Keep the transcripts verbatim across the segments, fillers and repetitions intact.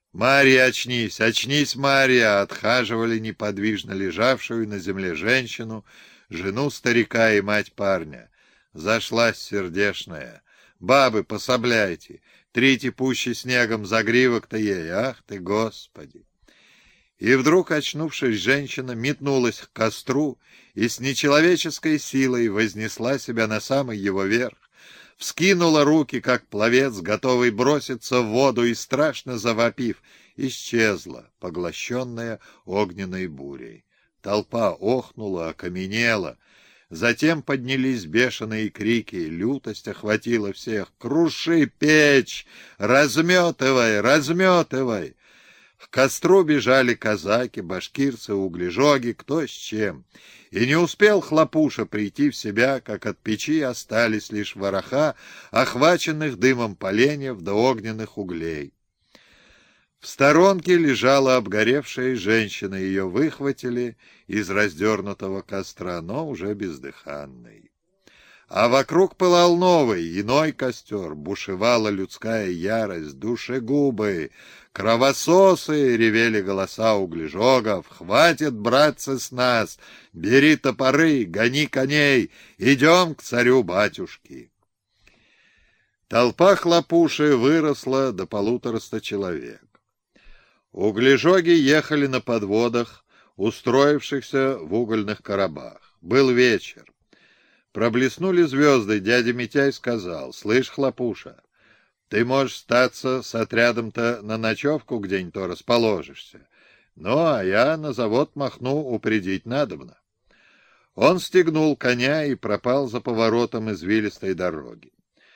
«Марья, очнись! Очнись, Марья!» — отхаживали неподвижно лежавшую на земле женщину, жену старика и мать парня. Зашлась сердешная. «Бабы, пособляйте! Трите пуще снегом загривок-то ей! Ах ты, Господи!» И вдруг, очнувшись, женщина метнулась к костру и с нечеловеческой силой вознесла себя на самый его верх, вскинула руки, как пловец, готовый броситься в воду, и, страшно завопив, исчезла, поглощенная огненной бурей. Толпа охнула, окаменела. Затем поднялись бешеные крики, лютость охватила всех. «Круши печь! Разметывай! Разметывай!» К костру бежали казаки, башкирцы, углежоги, кто с чем. И не успел Хлопуша прийти в себя, как от печи остались лишь вороха, охваченных дымом поленьев до огненных углей. В сторонке лежала обгоревшая женщина, ее выхватили из раздернутого костра, но уже бездыханной. А вокруг пылал новый, иной костер, бушевала людская ярость, душегубы, кровососы, ревели голоса углежогов. «Хватит, братцы, с нас! Бери топоры, гони коней, идем к царю-батюшке!» Толпа Хлопуши выросла до полутораста человек. Углежоги ехали на подводах, устроившихся в угольных коробах. Был вечер. Проблеснули звезды, дядя Митяй сказал: «Слышь, Хлопуша, ты можешь статься с отрядом-то на ночевку где-нибудь расположишься. Ну, а я на завод махну, упредить надобно». Он стегнул коня и пропал за поворотом извилистой дороги.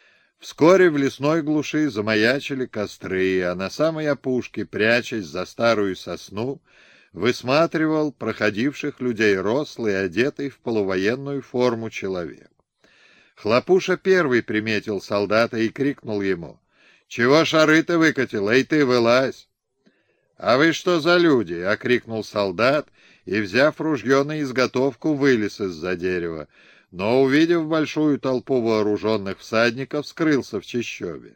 Вскоре в лесной глуши замаячили костры, а на самой опушке, прячась за старую сосну, высматривал проходивших людей рослый, одетый в полувоенную форму человек. Хлопуша первый приметил солдата и крикнул ему: «Чего шары-то выкатил? Эй ты, вылазь!» «А вы что за люди?» — окрикнул солдат и, взяв ружье на изготовку, вылез из-за дерева, но, увидев большую толпу вооруженных всадников, скрылся в чащобе.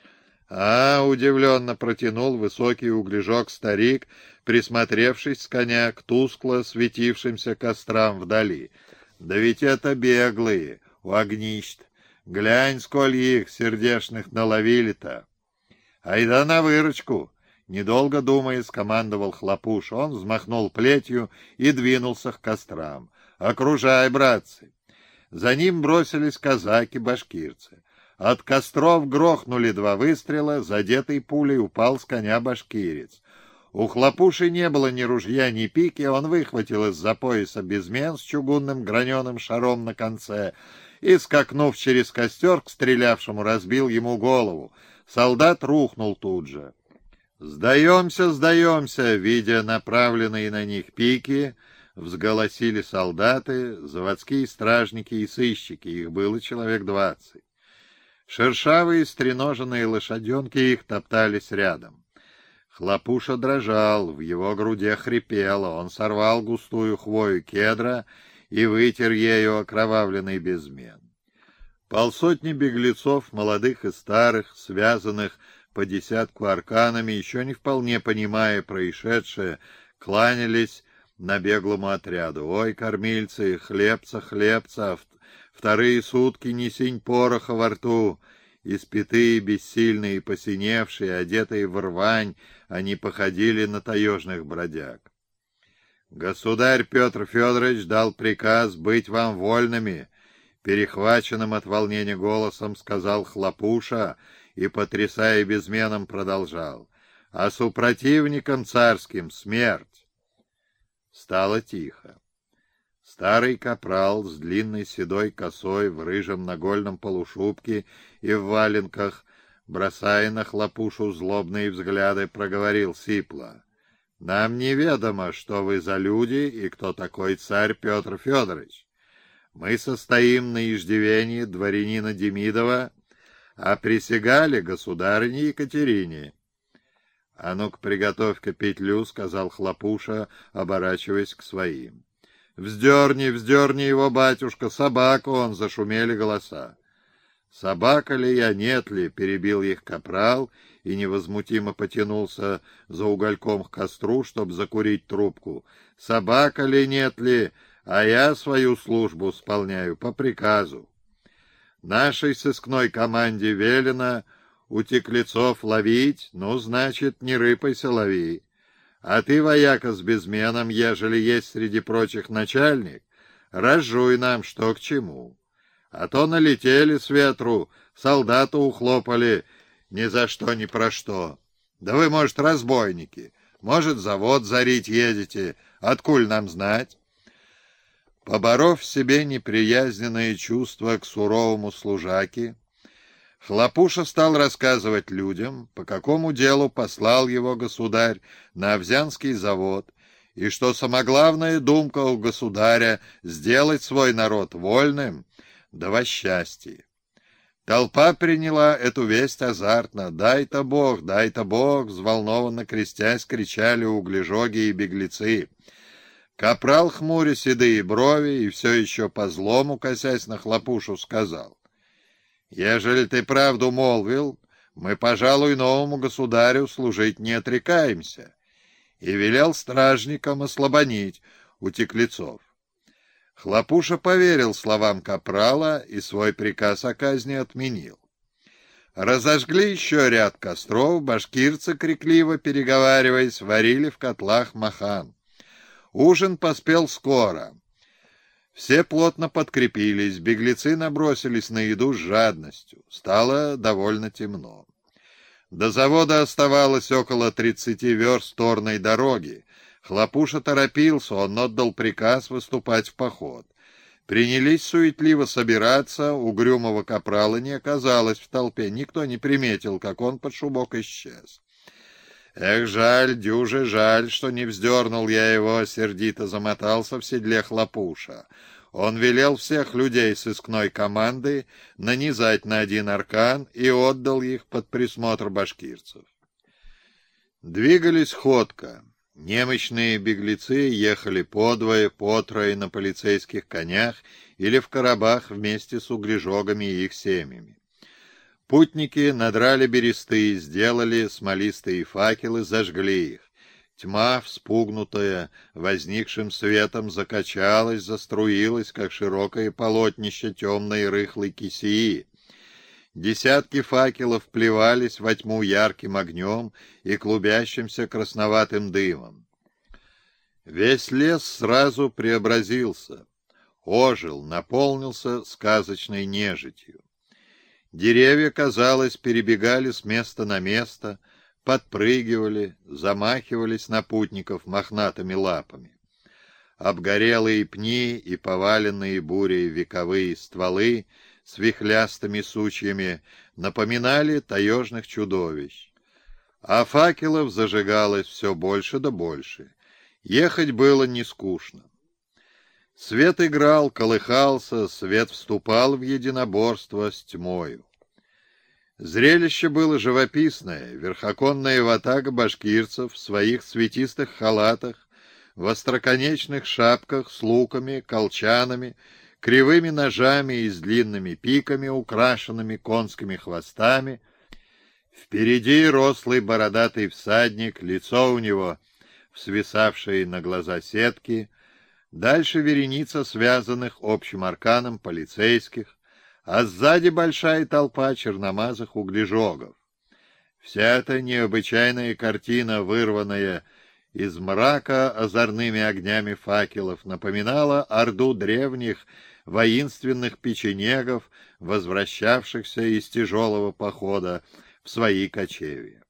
«А, — удивленно протянул высокий углежок-старик, присмотревшись с коня к тускло светившимся кострам вдали. — Да ведь это беглые, у огнищ. Глянь, сколь их, сердешных, наловили-то! — Айда на выручку! — недолго думая, скомандовал Хлопуш. Он взмахнул плетью и двинулся к кострам. — Окружай, братцы! За ним бросились казаки-башкирцы. От костров грохнули два выстрела, задетый пулей упал с коня башкирец. У Хлопуши не было ни ружья, ни пики, он выхватил из-за пояса безмен с чугунным граненым шаром на конце и, скакнув через костер к стрелявшему, разбил ему голову. Солдат рухнул тут же. «Сдаемся, сдаемся!» Видя направленные на них пики, взголосили солдаты, заводские стражники и сыщики, их было человек двадцать. Шершавые стреноженные лошаденки их топтались рядом. Хлопуша дрожал, в его груди хрипело, он сорвал густую хвою кедра и вытер ею окровавленный безмен. Полсотни беглецов, молодых и старых, связанных по десятку арканами, еще не вполне понимая происшедшее, кланялись набеглому отряду. «Ой, кормильцы, хлебца, хлебца! Вторые сутки не синь пороха во рту!» Испятые, бессильные, посиневшие, одетые в рвань, они походили на таежных бродяг. «Государь Петр Федорович дал приказ быть вам вольными», — перехваченным от волнения голосом сказал Хлопуша и, потрясая безменом, продолжал: «А супротивникам царским смерть». Стало тихо. Старый капрал с длинной седой косой в рыжем нагольном полушубке и в валенках, бросая на Хлопушу злобные взгляды, проговорил сипло: «Нам неведомо, что вы за люди и кто такой царь Петр Федорович. Мы состоим на иждивении дворянина Демидова, а присягали государыне Екатерине». «А ну-ка, приготовь-ка петлю», — сказал Хлопуша, оборачиваясь к своим. «Вздерни, вздерни его, батюшка, собаку он!» — зашумели голоса. «Собака ли я, нет ли?» — перебил их капрал и невозмутимо потянулся за угольком к костру, чтобы закурить трубку. «Собака ли, нет ли? А я свою службу исполняю по приказу. Нашей сыскной команде велено утеклецов ловить, ну, значит, не рыпайся, лови. А ты, вояка, с безменом, ежели есть среди прочих начальник, разжуй нам, что к чему. А то налетели с ветру, солдата ухлопали ни за что, ни про что. Да вы, может, разбойники, может, завод зарить едете, откуль нам знать?» Поборов в себе неприязненные чувства к суровому служаке, Хлопуша стал рассказывать людям, по какому делу послал его государь на Овзянский завод, и что самоглавная думка у государя — сделать свой народ вольным, да во счастье. Толпа приняла эту весть азартно. «Дай-то Бог, дай-то Бог!» — взволнованно крестясь, кричали углежоги и беглецы. Капрал, хмуря седые брови и все еще по злому, косясь на Хлопушу, сказал: «Ежели ты правду молвил, мы, пожалуй, новому государю служить не отрекаемся», и велел стражникам ослабонить утеклецов. Хлопуша поверил словам капрала и свой приказ о казни отменил. Разожгли еще ряд костров, башкирцы, крикливо переговариваясь, варили в котлах махан. Ужин поспел скоро. Все плотно подкрепились, беглецы набросились на еду с жадностью. Стало довольно темно. До завода оставалось около тридцати верст торной дороги. Хлопуша торопился, он отдал приказ выступать в поход. Принялись суетливо собираться, угрюмого капрала не оказалось в толпе, никто не приметил, как он под шубок исчез. «Эх, жаль, дюже жаль, что не вздернул я его», — сердито замотался в седле Хлопуша. Он велел всех людей сыскной команды нанизать на один аркан и отдал их под присмотр башкирцев. Двигались ходко. Немощные беглецы ехали подвое, потрое на полицейских конях или в коробах вместе с углежогами и их семьями. Путники надрали бересты, сделали смолистые факелы, зажгли их. Тьма, вспугнутая возникшим светом, закачалась, заструилась, как широкое полотнище темной рыхлой кисеи. Десятки факелов плевались во тьму ярким огнем и клубящимся красноватым дымом. Весь лес сразу преобразился, ожил, наполнился сказочной нежитью. Деревья, казалось, перебегали с места на место, подпрыгивали, замахивались на путников мохнатыми лапами. Обгорелые пни и поваленные бурей вековые стволы с вихлястыми сучьями напоминали таежных чудовищ. А факелов зажигалось все больше да больше. Ехать было не скучно. Свет играл, колыхался, свет вступал в единоборство с тьмою. Зрелище было живописное. Верхоконная ватага башкирцев в своих цветистых халатах, в остроконечных шапках с луками, колчанами, кривыми ножами и с длинными пиками, украшенными конскими хвостами. Впереди рослый бородатый всадник, лицо у него свисавшее на глаза сетки, дальше вереница связанных общим арканом полицейских, а сзади большая толпа черномазых углежогов. Вся эта необычайная картина, вырванная из мрака озорными огнями факелов, напоминала орду древних воинственных печенегов, возвращавшихся из тяжелого похода в свои кочевья.